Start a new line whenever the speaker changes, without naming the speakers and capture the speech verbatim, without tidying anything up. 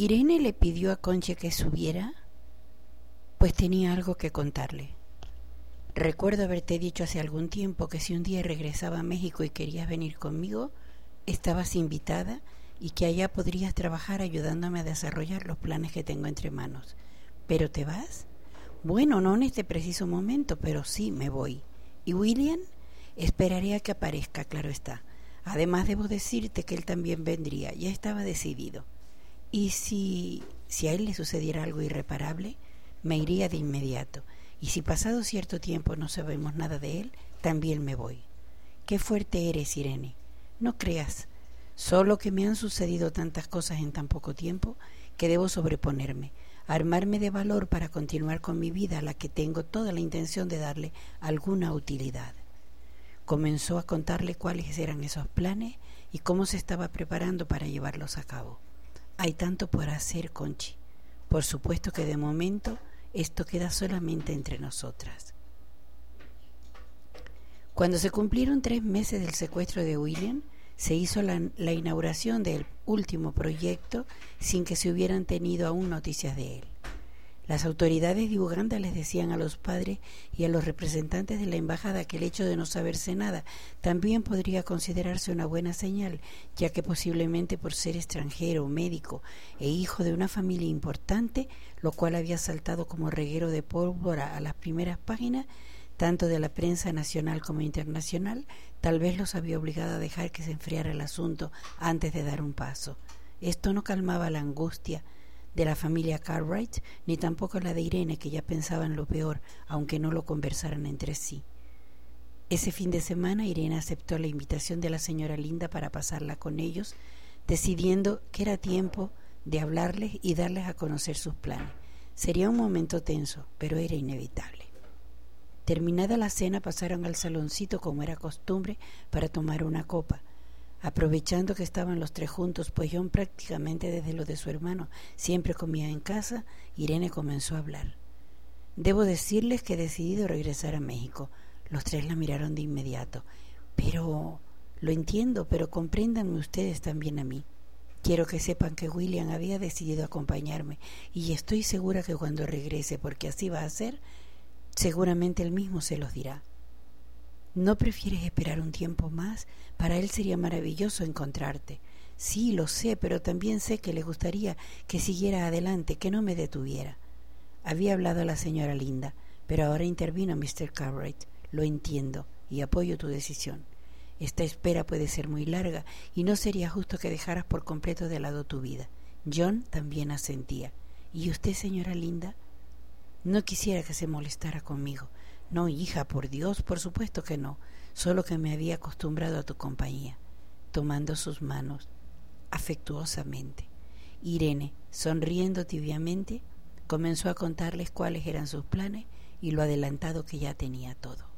Irene le pidió a Concha que subiera, pues tenía algo que contarle. Recuerdo haberte dicho hace algún tiempo que si un día regresaba a México y querías venir conmigo, estabas invitada y que allá podrías trabajar ayudándome a desarrollar los planes que tengo entre manos. ¿Pero te vas? Bueno, no en este preciso momento, pero sí me voy. ¿Y William? Esperaré a que aparezca, claro está. Además debo decirte que él también vendría, ya estaba decidido. Y si, si a él le sucediera algo irreparable, me iría de inmediato. Y si pasado cierto tiempo no sabemos nada de él, también me voy. Qué fuerte eres, Irene. No creas, solo que me han sucedido tantas cosas en tan poco tiempo que debo sobreponerme, armarme de valor para continuar con mi vida, a la que tengo toda la intención de darle alguna utilidad. Comenzó a contarle cuáles eran esos planes y cómo se estaba preparando para llevarlos a cabo. Hay tanto por hacer, Conchi. Por supuesto que de momento esto queda solamente entre nosotras. Cuando se cumplieron tres meses del secuestro de William, se hizo la, la inauguración del último proyecto sin que se hubieran tenido aún noticias de él. Las autoridades de Uganda les decían a los padres y a los representantes de la embajada que el hecho de no saberse nada también podría considerarse una buena señal, ya que posiblemente por ser extranjero, médico e hijo de una familia importante, lo cual había saltado como reguero de pólvora a las primeras páginas, tanto de la prensa nacional como internacional, tal vez los había obligado a dejar que se enfriara el asunto antes de dar un paso. Esto no calmaba la angustia de la familia Cartwright, ni tampoco la de Irene, que ya pensaba en lo peor, aunque no lo conversaran entre sí. Ese fin de semana Irene aceptó la invitación de la señora Linda para pasarla con ellos, decidiendo que era tiempo de hablarles y darles a conocer sus planes. Sería un momento tenso, pero era inevitable. Terminada la cena, pasaron al saloncito como era costumbre para tomar una copa. Aprovechando que estaban los tres juntos, pues John prácticamente desde lo de su hermano siempre comía en casa, Irene comenzó a hablar. Debo decirles que he decidido regresar a México. Los tres la miraron de inmediato. Pero, lo entiendo, pero compréndanme ustedes también a mí. Quiero que sepan que William había decidido acompañarme y estoy segura que cuando regrese, porque así va a ser, seguramente él mismo se los dirá. ¿No prefieres esperar un tiempo más? Para él sería maravilloso encontrarte. Sí, lo sé, pero también sé que le gustaría que siguiera adelante, que no me detuviera. Había hablado la señora Linda, pero ahora intervino mister Cartwright. Lo entiendo y apoyo tu decisión. Esta espera puede ser muy larga y no sería justo que dejaras por completo de lado tu vida. John también asentía. ¿Y usted, señora Linda? No quisiera que se molestara conmigo. No, hija, por Dios, por supuesto que no, solo que me había acostumbrado a tu compañía. Tomando sus manos afectuosamente, Irene, sonriendo tibiamente, comenzó a contarles cuáles eran sus planes y lo adelantado que ya tenía todo.